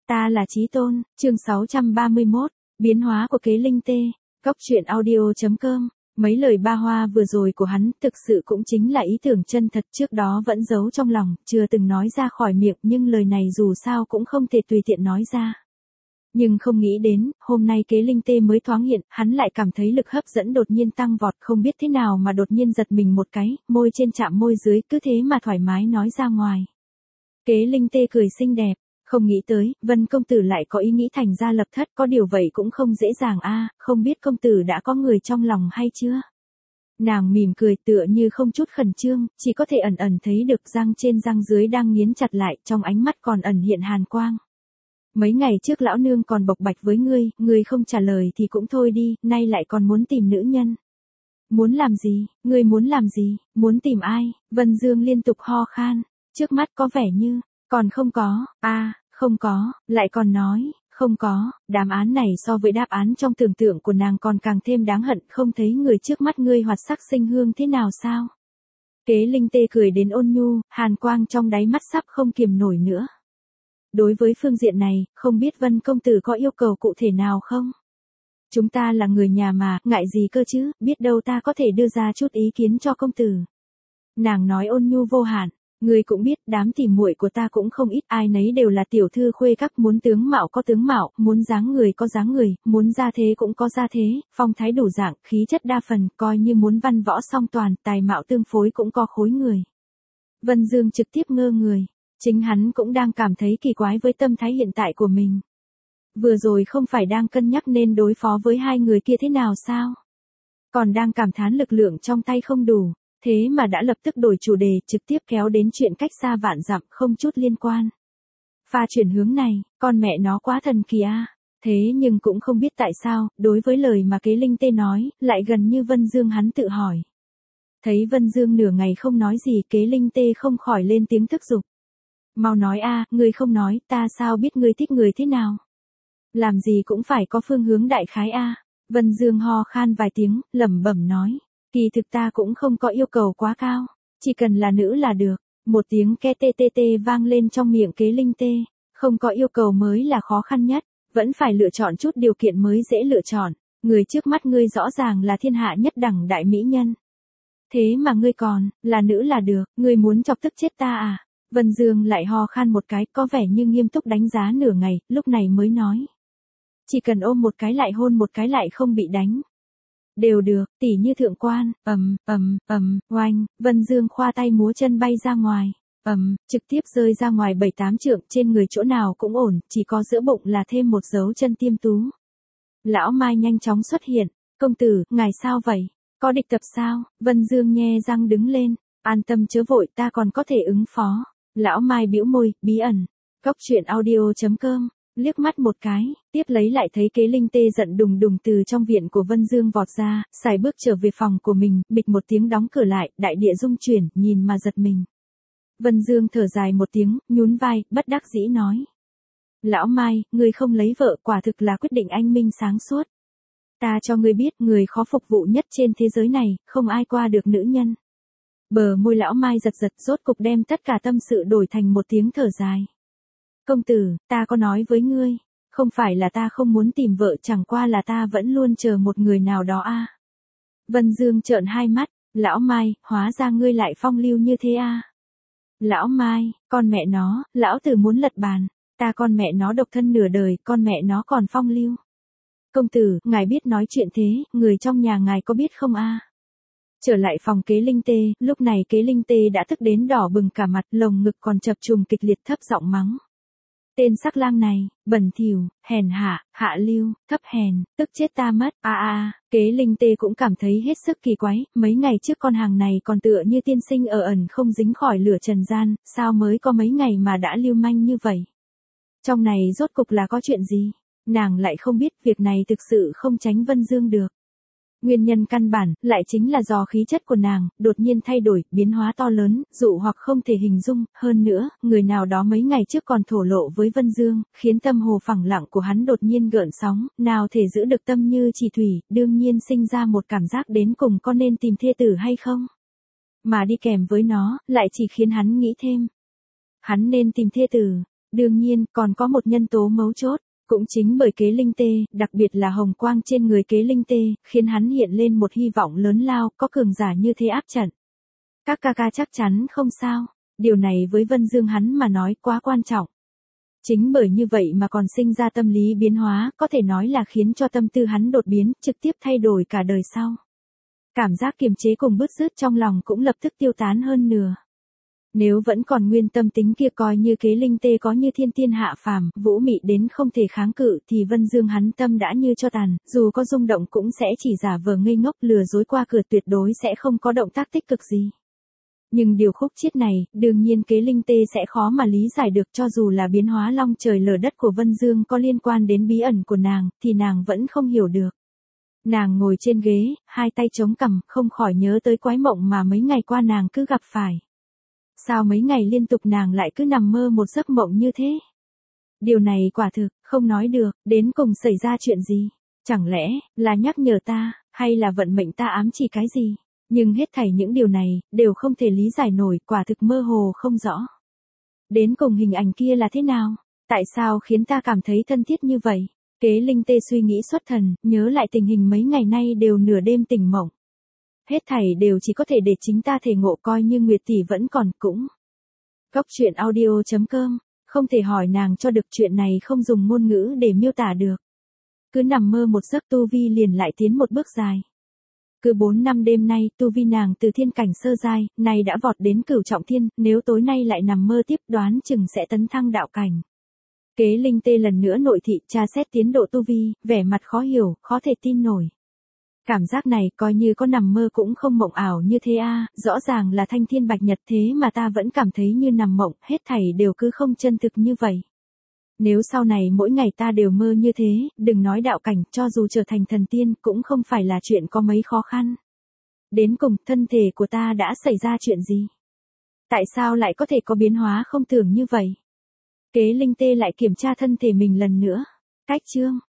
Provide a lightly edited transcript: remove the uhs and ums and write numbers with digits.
Ta là Chí Tôn, chương 631, biến hóa của kế linh tê, góc truyện audio.com. Mấy lời ba hoa vừa rồi của hắn thực sự cũng chính là ý tưởng chân thật trước đó vẫn giấu trong lòng, chưa từng nói ra khỏi miệng, nhưng lời này dù sao cũng không thể tùy tiện nói ra. Nhưng không nghĩ đến, hôm nay kế linh tê mới thoáng hiện, hắn lại cảm thấy lực hấp dẫn đột nhiên tăng vọt, không biết thế nào mà đột nhiên giật mình một cái, môi trên chạm môi dưới, cứ thế mà thoải mái nói ra ngoài. Kế linh tê cười xinh đẹp. Không nghĩ tới, Vân công tử lại có ý nghĩ thành ra lập thất, có điều vậy cũng không dễ dàng a, không biết công tử đã có người trong lòng hay chưa? Nàng mỉm cười tựa như không chút khẩn trương, chỉ có thể ẩn ẩn thấy được răng trên răng dưới đang nghiến chặt lại, trong ánh mắt còn ẩn hiện hàn quang. Mấy ngày trước lão nương còn bộc bạch với ngươi không trả lời thì cũng thôi đi, nay lại còn muốn tìm nữ nhân. Muốn làm gì, ngươi muốn làm gì, muốn tìm ai? Vân Dương liên tục ho khan, trước mắt có vẻ như, còn không có, không có, lại còn nói, không có, đáp án này so với đáp án trong tưởng tượng của nàng còn càng thêm đáng hận, không thấy người trước mắt ngươi hoạt sắc sinh hương thế nào sao? Kế linh tê cười đến ôn nhu, hàn quang trong đáy mắt sắp không kiềm nổi nữa. Đối với phương diện này, không biết Vân công tử có yêu cầu cụ thể nào không? Chúng ta là người nhà mà, ngại gì cơ chứ, biết đâu ta có thể đưa ra chút ý kiến cho công tử. Nàng nói ôn nhu vô hạn. Ngươi cũng biết, đám tỉ muội của ta cũng không ít, ai nấy đều là tiểu thư khuê các, muốn tướng mạo có tướng mạo, muốn dáng người có dáng người, muốn gia thế cũng có gia thế, phong thái đủ dạng, khí chất đa phần, coi như muốn văn võ song toàn, tài mạo tương phối cũng có khối người. Vân Dương trực tiếp ngơ người, chính hắn cũng đang cảm thấy kỳ quái với tâm thái hiện tại của mình. Vừa rồi không phải đang cân nhắc nên đối phó với hai người kia thế nào sao? Còn đang cảm thán lực lượng trong tay không đủ. Thế mà đã lập tức đổi chủ đề, trực tiếp kéo đến chuyện cách xa vạn dặm, không chút liên quan. Pha chuyển hướng này, con mẹ nó quá thần kỳ a. Thế nhưng cũng không biết tại sao, đối với lời mà kế linh tê nói, lại gần như Vân Dương hắn tự hỏi. Thấy Vân Dương nửa ngày không nói gì, kế linh tê không khỏi lên tiếng thúc giục. Mau nói a, ngươi không nói, ta sao biết ngươi thích người thế nào? Làm gì cũng phải có phương hướng đại khái a. Vân Dương ho khan vài tiếng, lẩm bẩm nói. Kỳ thực ta cũng không có yêu cầu quá cao, chỉ cần là nữ là được. Một tiếng ke tê tê tê vang lên trong miệng kế linh tê, không có yêu cầu mới là khó khăn nhất, vẫn phải lựa chọn chút điều kiện mới dễ lựa chọn. Người trước mắt ngươi rõ ràng là thiên hạ nhất đẳng đại mỹ nhân. Thế mà ngươi còn, là nữ là được, ngươi muốn chọc tức chết ta à? Vân Dương lại ho khan một cái, có vẻ như nghiêm túc đánh giá nửa ngày, lúc này mới nói. Chỉ cần ôm một cái lại hôn một cái lại không bị đánh. Đều được, tỉ như thượng quan, oanh, Vân Dương khoa tay múa chân bay ra ngoài, trực tiếp rơi ra ngoài 7-8 trượng, trên người chỗ nào cũng ổn, chỉ có giữa bụng là thêm một dấu chân tiêm tú. Lão Mai nhanh chóng xuất hiện, công tử, ngài sao vậy? Có địch tập sao? Vân Dương nhe răng đứng lên, an tâm chớ vội, ta còn có thể ứng phó. Lão Mai bĩu môi, bí ẩn, góc truyện audio.com. Liếc mắt một cái, tiếp lấy lại thấy kế linh tê giận đùng đùng từ trong viện của Vân Dương vọt ra, xài bước trở về phòng của mình, bịch một tiếng đóng cửa lại, đại địa rung chuyển, nhìn mà giật mình. Vân Dương thở dài một tiếng, nhún vai, bất đắc dĩ nói. Lão Mai, ngươi không lấy vợ, quả thực là quyết định anh minh sáng suốt. Ta cho ngươi biết, người khó phục vụ nhất trên thế giới này, không ai qua được nữ nhân. Bờ môi lão Mai giật giật, rốt cục đem tất cả tâm sự đổi thành một tiếng thở dài. Công tử, ta có nói với ngươi, không phải là ta không muốn tìm vợ, chẳng qua là ta vẫn luôn chờ một người nào đó a. Vân Dương trợn hai mắt, lão Mai, hóa ra ngươi lại phong lưu như thế a. Lão Mai, con mẹ nó, lão tử muốn lật bàn, ta con mẹ nó độc thân nửa đời, con mẹ nó còn phong lưu. Công tử, ngài biết nói chuyện thế, người trong nhà ngài có biết không a? Trở lại phòng kế linh tê, lúc này kế linh tê đã tức đến đỏ bừng cả mặt, lồng ngực còn chập trùng kịch liệt, thấp giọng mắng. Tên sắc lang này, bẩn thỉu, hèn hạ, hạ lưu, thấp hèn, tức chết ta mất. Kế linh tê cũng cảm thấy hết sức kỳ quái, mấy ngày trước con hàng này còn tựa như tiên sinh ở ẩn không dính khỏi lửa trần gian, sao mới có mấy ngày mà đã lưu manh như vậy? Trong này rốt cục là có chuyện gì? Nàng lại không biết, việc này thực sự không tránh Vân Dương được. Nguyên nhân căn bản, lại chính là do khí chất của nàng, đột nhiên thay đổi, biến hóa to lớn, dụ hoặc không thể hình dung, hơn nữa, người nào đó mấy ngày trước còn thổ lộ với Vân Dương, khiến tâm hồ phẳng lặng của hắn đột nhiên gợn sóng, nào thể giữ được tâm như chỉ thủy, đương nhiên sinh ra một cảm giác đến cùng có nên tìm thê tử hay không. Mà đi kèm với nó, lại chỉ khiến hắn nghĩ thêm. Hắn nên tìm thê tử, Đương nhiên, còn có một nhân tố mấu chốt. Cũng chính bởi kế linh tê, đặc biệt là hồng quang trên người kế linh tê, khiến hắn hiện lên một hy vọng lớn lao, có cường giả như thế áp trận. Các ca ca chắc chắn không sao. Điều này với Vân Dương hắn mà nói quá quan trọng. Chính bởi như vậy mà còn sinh ra tâm lý biến hóa, có thể nói là khiến cho tâm tư hắn đột biến, trực tiếp thay đổi cả đời sau. Cảm giác kiềm chế cùng bứt rứt trong lòng cũng lập tức tiêu tán hơn nửa. Nếu vẫn còn nguyên tâm tính kia coi như kế linh tê có như thiên tiên hạ phàm, vũ mị đến không thể kháng cự thì Vân Dương hắn tâm đã như cho tàn, dù có rung động cũng sẽ chỉ giả vờ ngây ngốc lừa dối qua cửa, tuyệt đối sẽ không có động tác tích cực gì. Nhưng điều khúc chiết này, đương nhiên kế linh tê sẽ khó mà lý giải được, cho dù là biến hóa long trời lở đất của Vân Dương có liên quan đến bí ẩn của nàng, thì nàng vẫn không hiểu được. Nàng ngồi trên ghế, hai tay chống cằm, không khỏi nhớ tới quái mộng mà mấy ngày qua nàng cứ gặp phải. Sao mấy ngày liên tục nàng lại cứ nằm mơ một giấc mộng như thế? Điều này quả thực, không nói được, đến cùng xảy ra chuyện gì? Chẳng lẽ, là nhắc nhở ta, hay là vận mệnh ta ám chỉ cái gì? Nhưng hết thảy những điều này, đều không thể lý giải nổi, quả thực mơ hồ không rõ. Đến cùng hình ảnh kia là thế nào? Tại sao khiến ta cảm thấy thân thiết như vậy? Kế linh tê suy nghĩ xuất thần, nhớ lại tình hình mấy ngày nay đều nửa đêm tỉnh mộng. Hết thảy đều chỉ có thể để chính ta thể ngộ, coi như Nguyệt tỷ vẫn còn cũng. Góc truyện audio.com, không thể hỏi nàng cho được, chuyện này không dùng ngôn ngữ để miêu tả được. Cứ nằm mơ một giấc tu vi liền lại tiến một bước dài. Cứ 4 năm đêm nay, tu vi nàng từ thiên cảnh sơ giai, nay đã vọt đến cửu trọng thiên, nếu tối nay lại nằm mơ tiếp đoán chừng sẽ tấn thăng đạo cảnh. Kế linh tê lần nữa nội thị tra xét tiến độ tu vi, vẻ mặt khó hiểu, khó thể tin nổi. Cảm giác này coi như có nằm mơ cũng không mộng ảo như thế a, rõ ràng là thanh thiên bạch nhật, thế mà ta vẫn cảm thấy như nằm mộng, hết thảy đều cứ không chân thực như vậy. Nếu sau này mỗi ngày ta đều mơ như thế, đừng nói đạo cảnh, cho dù trở thành thần tiên cũng không phải là chuyện có mấy khó khăn. Đến cùng, thân thể của ta đã xảy ra chuyện gì? Tại sao lại có thể có biến hóa không tưởng như vậy? Kế linh tê lại kiểm tra thân thể mình lần nữa. Cách chương